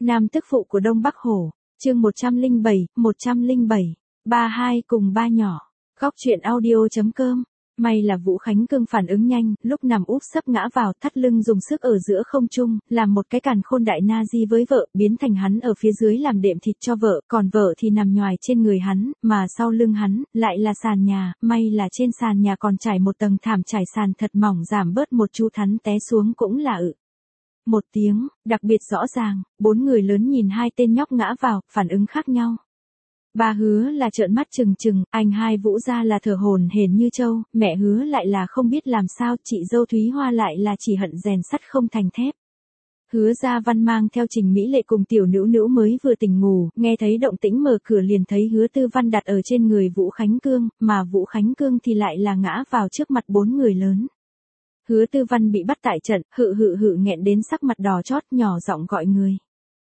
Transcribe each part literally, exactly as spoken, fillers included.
Nam tức phụ của Đông Bắc Hổ, chương một trăm lẻ bảy, một trăm lẻ bảy, ba hai cùng ba nhỏ. Góc truyện audio.com. May là Vũ Khánh Cương phản ứng nhanh, lúc nằm úp sấp ngã vào, thắt lưng dùng sức ở giữa không trung, làm một cái càn khôn đại na di với vợ, biến thành hắn ở phía dưới làm đệm thịt cho vợ, còn vợ thì nằm nhoài trên người hắn, mà sau lưng hắn, lại là sàn nhà, may là trên sàn nhà còn trải một tầng thảm trải sàn thật mỏng giảm bớt một chút hắn té xuống cũng là ự. Một tiếng, đặc biệt rõ ràng, bốn người lớn nhìn hai tên nhóc ngã vào, phản ứng khác nhau. Ba Hứa là trợn mắt trừng trừng, anh hai Vũ ra là thở hổn hển như trâu, mẹ Hứa lại là không biết làm sao, chị dâu Thúy Hoa lại là chỉ hận rèn sắt không thành thép. Hứa Gia Văn mang theo Trình Mỹ Lệ cùng tiểu Nữu Nữu mới vừa tỉnh ngủ, nghe thấy động tĩnh mở cửa liền thấy Hứa Tư Văn đặt ở trên người Vũ Khánh Cương, mà Vũ Khánh Cương thì lại là ngã vào trước mặt bốn người lớn. Hứa Tư Văn bị bắt tại trận, hự hự hự nghẹn đến sắc mặt đỏ chót, nhỏ giọng gọi người.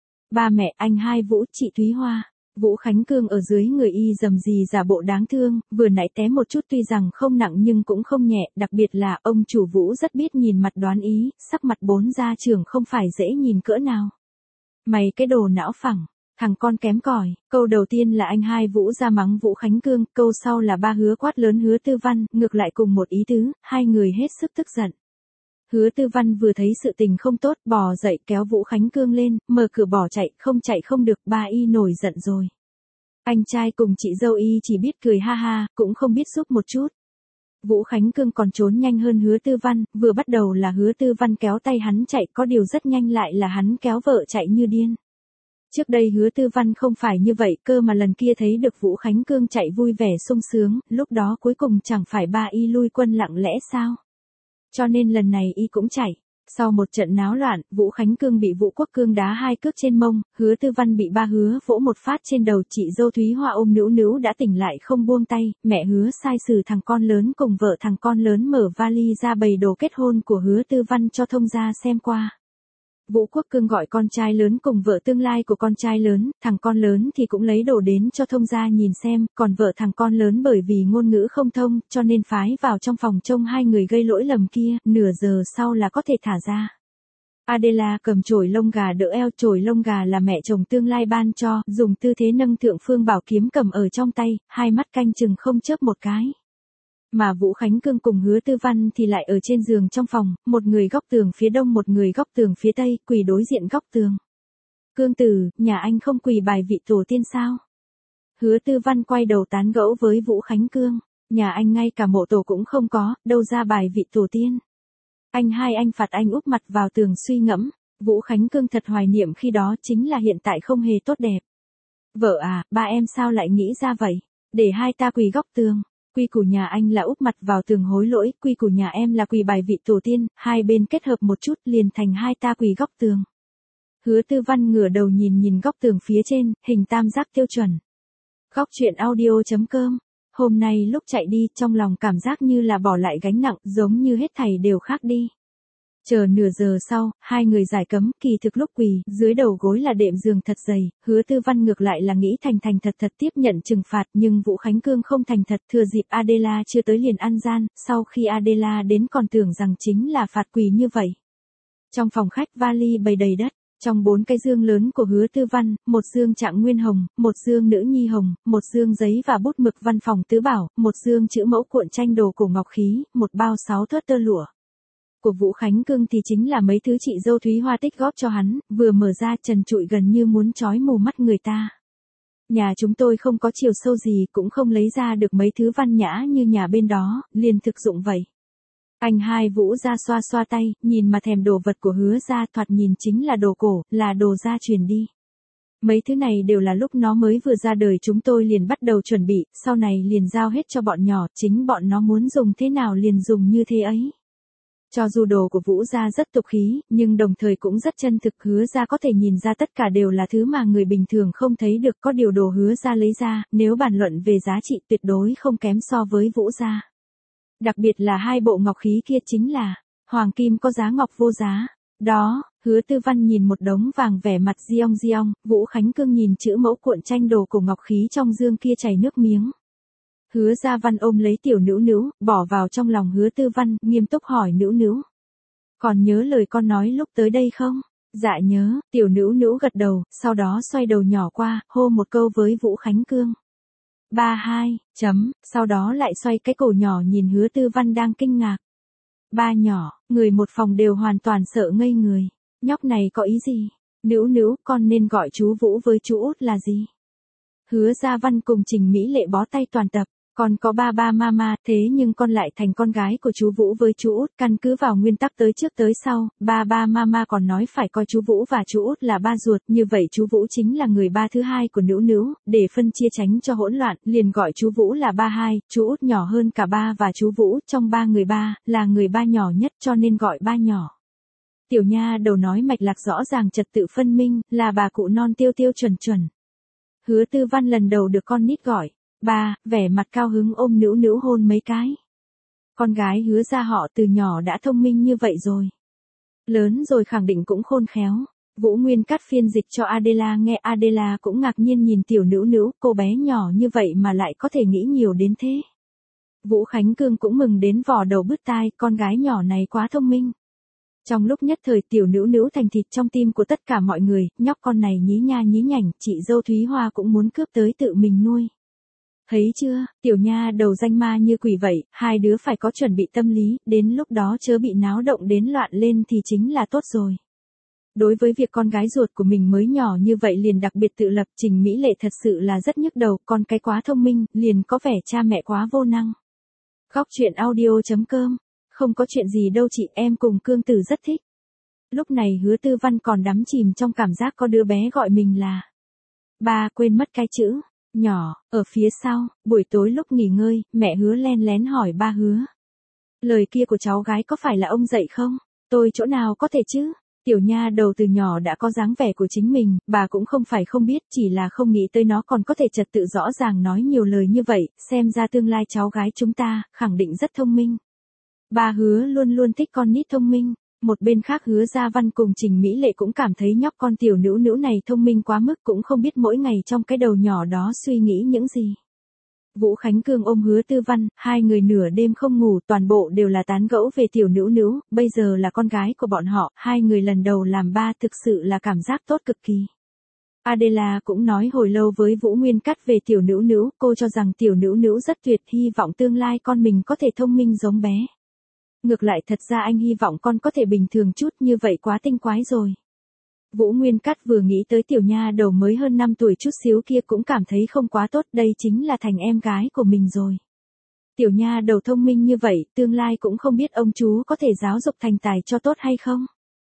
Ba mẹ, anh hai Vũ, chị Thúy Hoa. Vũ Khánh Cương ở dưới người y dầm gì giả bộ đáng thương, vừa nãy té một chút tuy rằng không nặng nhưng cũng không nhẹ, đặc biệt là ông chủ Vũ rất biết nhìn mặt đoán ý, sắc mặt bốn gia trưởng không phải dễ nhìn cỡ nào. Mày cái đồ não phẳng, thằng con kém cỏi. Câu đầu tiên là anh hai Vũ ra mắng Vũ Khánh Cương, câu sau là ba Hứa quát lớn Hứa Tư Văn, ngược lại cùng một ý tứ, hai người hết sức tức giận. Hứa Tư Văn vừa thấy sự tình không tốt, bò dậy kéo Vũ Khánh Cương lên, mở cửa bỏ chạy, không chạy không được, ba y nổi giận rồi. Anh trai cùng chị dâu y chỉ biết cười ha ha, cũng không biết giúp một chút. Vũ Khánh Cương còn trốn nhanh hơn Hứa Tư Văn, vừa bắt đầu là Hứa Tư Văn kéo tay hắn chạy, có điều rất nhanh lại là hắn kéo vợ chạy như điên. Trước đây Hứa Tư Văn không phải như vậy cơ mà lần kia thấy được Vũ Khánh Cương chạy vui vẻ sung sướng, lúc đó cuối cùng chẳng phải ba y lui quân lặng lẽ sao? Cho nên lần này y cũng chạy. Sau một trận náo loạn, Vũ Khánh Cương bị Vũ Quốc Cương đá hai cước trên mông, Hứa Tư Văn bị ba Hứa vỗ một phát trên đầu, chị dâu Thúy Hoa ôm Nữu Nữu đã tỉnh lại không buông tay, mẹ Hứa sai sử thằng con lớn cùng vợ thằng con lớn mở vali ra bày đồ kết hôn của Hứa Tư Văn cho thông gia xem qua. Vũ Quốc Cương gọi con trai lớn cùng vợ tương lai của con trai lớn, thằng con lớn thì cũng lấy đồ đến cho thông gia nhìn xem, còn vợ thằng con lớn bởi vì ngôn ngữ không thông, cho nên phái vào trong phòng trông hai người gây lỗi lầm kia, nửa giờ sau là có thể thả ra. Adela cầm chổi lông gà đỡ eo, chổi lông gà là mẹ chồng tương lai ban cho, dùng tư thế nâng thượng phương bảo kiếm cầm ở trong tay, hai mắt canh chừng không chớp một cái. Mà Vũ Khánh Cương cùng Hứa Tư Văn thì lại ở trên giường trong phòng, một người góc tường phía đông một người góc tường phía tây, quỳ đối diện góc tường. Cương tử, nhà anh không quỳ bài vị tổ tiên sao? Hứa Tư Văn quay đầu tán gẫu với Vũ Khánh Cương, nhà anh ngay cả mộ tổ cũng không có, đâu ra bài vị tổ tiên. Anh hai anh phạt anh úp mặt vào tường suy ngẫm, Vũ Khánh Cương thật hoài niệm khi đó chính là hiện tại không hề tốt đẹp. Vợ à, ba em sao lại nghĩ ra vậy? Để hai ta quỳ góc tường. Quy củ nhà anh là úp mặt vào tường hối lỗi, quy củ nhà em là quỳ bài vị tổ tiên, hai bên kết hợp một chút liền thành hai ta quỳ góc tường. Hứa Tư Văn ngửa đầu nhìn nhìn góc tường phía trên, hình tam giác tiêu chuẩn. Góc truyện audio.com. Hôm nay lúc chạy đi, trong lòng cảm giác như là bỏ lại gánh nặng, giống như hết thảy đều khác đi. Chờ nửa giờ sau, hai người giải cấm, kỳ thực lúc quỳ, dưới đầu gối là đệm giường thật dày, Hứa Tư Văn ngược lại là nghĩ thành thành thật thật tiếp nhận trừng phạt, nhưng Vũ Khánh Cương không thành thật, thừa dịp Adela chưa tới liền ăn gian, sau khi Adela đến còn tưởng rằng chính là phạt quỳ như vậy. Trong phòng khách vali bày đầy đất, trong bốn cái dương lớn của Hứa Tư Văn, một dương Trạng Nguyên Hồng, một dương Nữ Nhi Hồng, một dương giấy và bút mực văn phòng tứ bảo, một dương chữ mẫu cuộn tranh đồ cổ ngọc khí, một bao sáu thớt tơ lụa. Của Vũ Khánh Cương thì chính là mấy thứ chị dâu Thúy Hoa tích góp cho hắn, vừa mở ra trần trụi gần như muốn chói mù mắt người ta. Nhà chúng tôi không có chiều sâu gì cũng không lấy ra được mấy thứ văn nhã như nhà bên đó, liền thực dụng vậy. Anh hai Vũ ra xoa xoa tay, nhìn mà thèm đồ vật của Hứa ra thoạt nhìn chính là đồ cổ, là đồ gia truyền đi. Mấy thứ này đều là lúc nó mới vừa ra đời chúng tôi liền bắt đầu chuẩn bị, sau này liền giao hết cho bọn nhỏ, chính bọn nó muốn dùng thế nào liền dùng như thế ấy. Cho dù đồ của Vũ gia rất tục khí, nhưng đồng thời cũng rất chân thực, Hứa gia có thể nhìn ra tất cả đều là thứ mà người bình thường không thấy được, có điều đồ Hứa gia lấy ra, nếu bàn luận về giá trị tuyệt đối không kém so với Vũ gia. Đặc biệt là hai bộ ngọc khí kia chính là hoàng kim có giá ngọc vô giá. Đó, Hứa Tư Văn nhìn một đống vàng vẻ mặt diong diong, Vũ Khánh Cương nhìn chữ mẫu cuộn tranh đồ cổ ngọc khí trong dương kia chảy nước miếng. Hứa Gia Văn ôm lấy tiểu Nữu Nữu, bỏ vào trong lòng Hứa Tư Văn, nghiêm túc hỏi Nữu Nữu. Còn nhớ lời con nói lúc tới đây không? Dạ nhớ, tiểu Nữu Nữu gật đầu, sau đó xoay đầu nhỏ qua, hô một câu với Vũ Khánh Cương. Ba hai, chấm, sau đó lại xoay cái cổ nhỏ nhìn Hứa Tư Văn đang kinh ngạc. Ba nhỏ, người một phòng đều hoàn toàn sợ ngây người. Nhóc này có ý gì? Nữu Nữu, con nên gọi chú Vũ với chú Út là gì? Hứa Gia Văn cùng Trình Mỹ Lệ bó tay toàn tập. Con có ba ba mama, thế nhưng con lại thành con gái của chú Vũ với chú Út, căn cứ vào nguyên tắc tới trước tới sau, ba ba mama còn nói phải coi chú Vũ và chú Út là ba ruột, như vậy chú Vũ chính là người ba thứ hai của Nữu Nữu, để phân chia tránh cho hỗn loạn, liền gọi chú Vũ là ba hai, chú Út nhỏ hơn cả ba và chú Vũ, trong ba người ba, là người ba nhỏ nhất cho nên gọi ba nhỏ. Tiểu nha đầu nói mạch lạc rõ ràng trật tự phân minh, là bà cụ non tiêu tiêu chuẩn chuẩn. Hứa Tư Văn lần đầu được con nít gọi. Ba, vẻ mặt cao hứng ôm Nữu Nữu hôn mấy cái. Con gái Hứa gia họ từ nhỏ đã thông minh như vậy rồi. Lớn rồi khẳng định cũng khôn khéo. Vũ Nguyên cắt phiên dịch cho Adela nghe, Adela cũng ngạc nhiên nhìn tiểu Nữu Nữu, cô bé nhỏ như vậy mà lại có thể nghĩ nhiều đến thế. Vũ Khánh Cương cũng mừng đến vò đầu bứt tai, con gái nhỏ này quá thông minh. Trong lúc nhất thời tiểu Nữu Nữu thành thịt trong tim của tất cả mọi người, nhóc con này nhí nha nhí nhảnh, chị dâu Thúy Hoa cũng muốn cướp tới tự mình nuôi. Thấy chưa, tiểu nha đầu danh ma như quỷ vậy, hai đứa phải có chuẩn bị tâm lý, đến lúc đó chớ bị náo động đến loạn lên thì chính là tốt rồi. Đối với việc con gái ruột của mình mới nhỏ như vậy liền đặc biệt tự lập, Trình Mỹ Lệ thật sự là rất nhức đầu, con cái quá thông minh, liền có vẻ cha mẹ quá vô năng. Góc truyện audio chấm com, không có chuyện gì đâu chị, em cùng Cương Tử rất thích. Lúc này Hứa Tư Văn còn đắm chìm trong cảm giác có đứa bé gọi mình là ba, quên mất cái chữ nhỏ. Ở phía sau, buổi tối lúc nghỉ ngơi, mẹ Hứa len lén hỏi ba Hứa. Lời kia của cháu gái có phải là ông dạy không? Tôi chỗ nào có thể chứ? Tiểu nha đầu từ nhỏ đã có dáng vẻ của chính mình, bà cũng không phải không biết, chỉ là không nghĩ tới nó còn có thể trật tự rõ ràng nói nhiều lời như vậy, xem ra tương lai cháu gái chúng ta, khẳng định rất thông minh. Ba Hứa luôn luôn thích con nít thông minh. Một bên khác Hứa Gia Văn cùng Trình Mỹ Lệ cũng cảm thấy nhóc con tiểu Nữu Nữu này thông minh quá mức, cũng không biết mỗi ngày trong cái đầu nhỏ đó suy nghĩ những gì. Vũ Khánh Cương ôm Hứa Tư Văn, hai người nửa đêm không ngủ, toàn bộ đều là tán gẫu về tiểu Nữu Nữu, bây giờ là con gái của bọn họ, hai người lần đầu làm ba thực sự là cảm giác tốt cực kỳ. Adela cũng nói hồi lâu với Vũ Nguyên Cắt về tiểu Nữu Nữu, cô cho rằng tiểu Nữu Nữu rất tuyệt, hy vọng tương lai con mình có thể thông minh giống bé. Ngược lại thật ra anh hy vọng con có thể bình thường chút, như vậy quá tinh quái rồi. Vũ Nguyên Cắt vừa nghĩ tới tiểu nha đầu mới hơn năm tuổi chút xíu kia cũng cảm thấy không quá tốt, đây chính là thành em gái của mình rồi. Tiểu nha đầu thông minh như vậy, tương lai cũng không biết ông chú có thể giáo dục thành tài cho tốt hay không.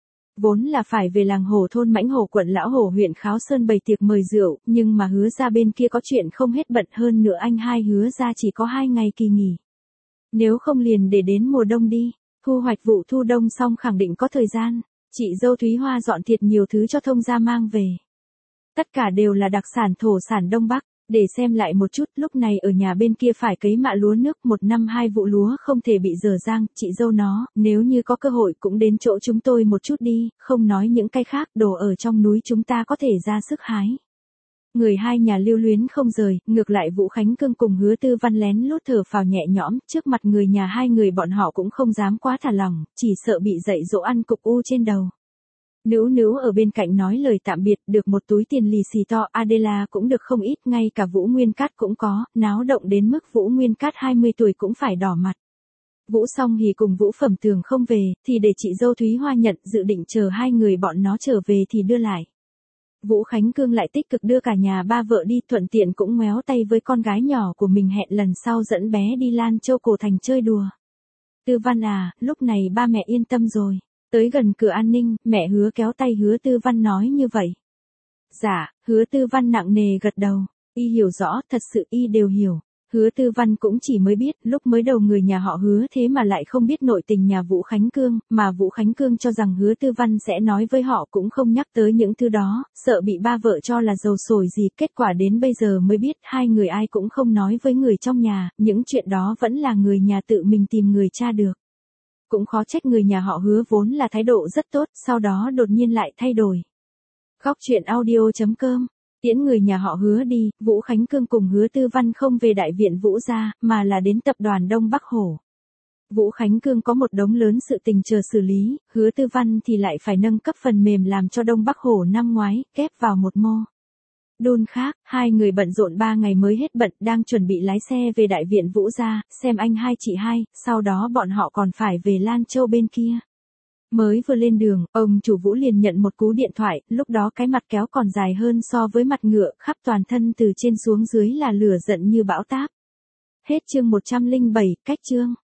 Vốn là phải về làng Hổ thôn Mãnh Hổ quận Lão Hổ huyện Kháo Sơn bày tiệc mời rượu, nhưng mà Hứa ra bên kia có chuyện không hết bận, hơn nữa anh hai Hứa ra chỉ có hai ngày kỳ nghỉ. Nếu không liền để đến mùa đông đi, thu hoạch vụ thu đông xong khẳng định có thời gian. Chị dâu Thúy Hoa dọn thiệt nhiều thứ cho thông gia mang về. Tất cả đều là đặc sản thổ sản Đông Bắc, để xem lại một chút, lúc này ở nhà bên kia phải cấy mạ lúa nước, một năm hai vụ lúa không thể bị dở dang, chị dâu nó, nếu như có cơ hội cũng đến chỗ chúng tôi một chút đi, không nói những cái khác, đồ ở trong núi chúng ta có thể ra sức hái. Người hai nhà lưu luyến không rời, ngược lại Vũ Khánh Cương cùng Hứa Tư Văn lén lút thở phào nhẹ nhõm, trước mặt người nhà hai người bọn họ cũng không dám quá thả lỏng, chỉ sợ bị dạy dỗ ăn cục u trên đầu. Nữu Nữu ở bên cạnh nói lời tạm biệt, được một túi tiền lì xì to, Adela cũng được không ít, ngay cả Vũ Nguyên Cát cũng có, náo động đến mức Vũ Nguyên Cát hai mươi tuổi cũng phải đỏ mặt. Vũ Song Hỉ cùng Vũ Phẩm Tường không về, thì để chị dâu Thúy Hoa nhận, dự định chờ hai người bọn nó trở về thì đưa lại. Vũ Khánh Cương lại tích cực đưa cả nhà ba vợ đi, thuận tiện cũng ngoéo tay với con gái nhỏ của mình, hẹn lần sau dẫn bé đi Lan Châu Cổ Thành chơi đùa. Tư Văn à, lúc này ba mẹ yên tâm rồi. Tới gần cửa an ninh, mẹ Hứa kéo tay Hứa Tư Văn nói như vậy. Dạ, Hứa Tư Văn nặng nề gật đầu. Y hiểu rõ, thật sự y đều hiểu. Hứa Tư Văn cũng chỉ mới biết, lúc mới đầu người nhà họ Hứa thế mà lại không biết nội tình nhà Vũ Khánh Cương, mà Vũ Khánh Cương cho rằng Hứa Tư Văn sẽ nói với họ cũng không nhắc tới những thứ đó, sợ bị ba vợ cho là dầu sồi gì, kết quả đến bây giờ mới biết hai người ai cũng không nói với người trong nhà, những chuyện đó vẫn là người nhà tự mình tìm người tra được. Cũng khó trách người nhà họ Hứa vốn là thái độ rất tốt, sau đó đột nhiên lại thay đổi. Góc truyện audio chấm com. Tiễn người nhà họ Hứa đi, Vũ Khánh Cương cùng Hứa Tư Văn không về đại viện Vũ gia, mà là đến tập đoàn Đông Bắc Hổ. Vũ Khánh Cương có một đống lớn sự tình chờ xử lý, Hứa Tư Văn thì lại phải nâng cấp phần mềm làm cho Đông Bắc Hổ năm ngoái, ghép vào một mô. Đôn khác, hai người bận rộn ba ngày mới hết bận, đang chuẩn bị lái xe về đại viện Vũ gia, xem anh hai chị hai, sau đó bọn họ còn phải về Lan Châu bên kia. Mới vừa lên đường, ông chủ Vũ liền nhận một cú điện thoại, lúc đó cái mặt kéo còn dài hơn so với mặt ngựa, khắp toàn thân từ trên xuống dưới là lửa giận như bão táp. Hết chương một trăm lẻ bảy, cách chương.